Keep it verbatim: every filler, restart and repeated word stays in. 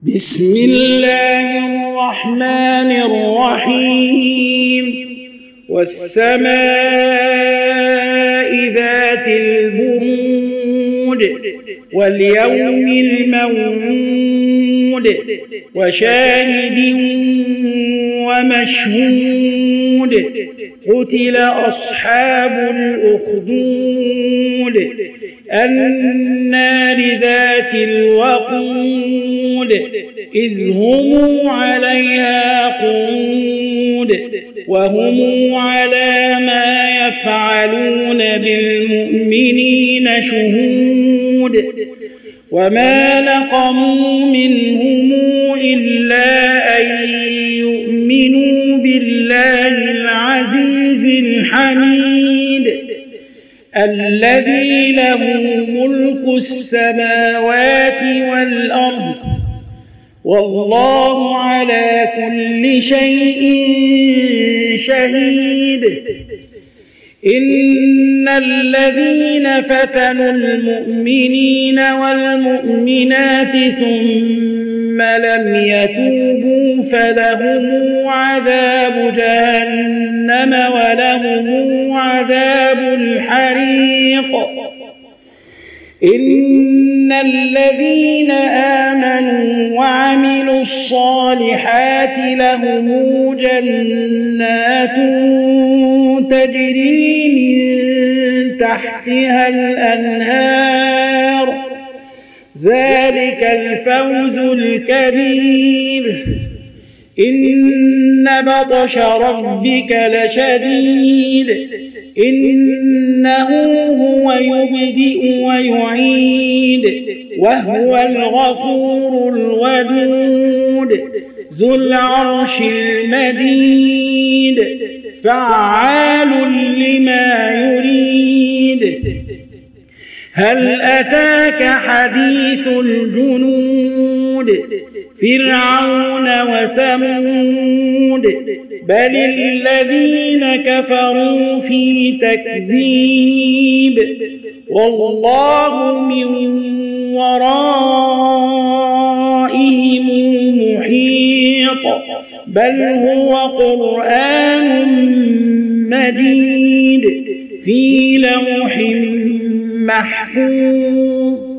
بسم الله الرحمن الرحيم والسماء ذات البرود واليوم الموعود وشاهد ومشهود قتل أصحاب الأخدود النار ذات الوقود إذ هم عليها قعود وهم على ما يفعلون بالمؤمنين شهود وما نقموا منهم إلا أن يؤمنوا بالله العزيز الحميد الذي له ملك السماوات والأرض والله على كل شيء شهيد إن الذين فتنوا المؤمنين والمؤمنات ثم لم يتوبوا فلهم عذاب جهنم ولهم عذاب الحريق إن الذين آمنوا وعملوا الصالحات لهم جنات تجري من تحتها الأنهار ذلك الفوز الكبير إن بطش ربك لشديد إنه هو يبدئ ويعيد وهو الغفور الودود ذو العرش المجيد فعال لما يريد هل أتاك حديث الجنود فرعون وثمود بل الذين كفروا في تكذيب والله من ورائهم محيط بل هو قرآن مجيد في لوح محفوظ